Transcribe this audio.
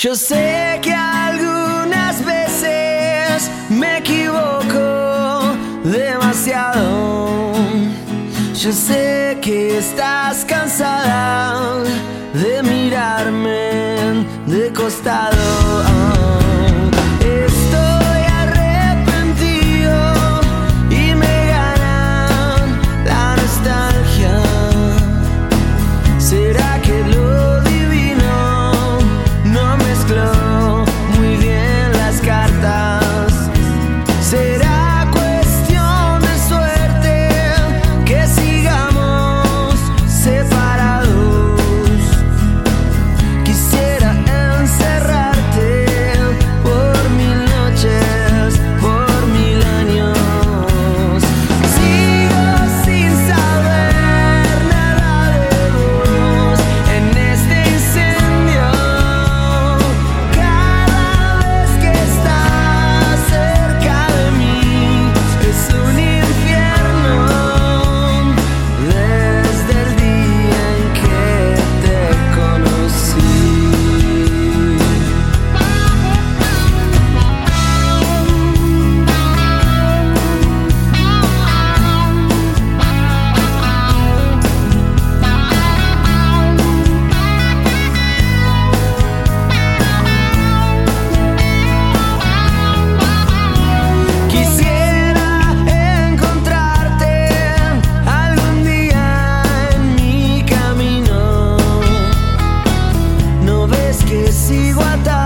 Yo sé que algunas veces me equivoco demasiado. Yo sé que estás cansada de mirarme de costado. Estoy arrepentido y me gana la nostalgia. ¿Será que lo divino no mezcló muy bien las cartas? ¿Será cuestión de suerte que sigamos separados? Quisiera encerrarte por 1000 noches, por 1000 años. Sigo sin saber nada de vos en este incendio. Cada vez que estás cerca de mí es un infierno. Desde el día en que te conocí. Quisiera encontrarte algún día en mi camino. ¿No ves que sigo atado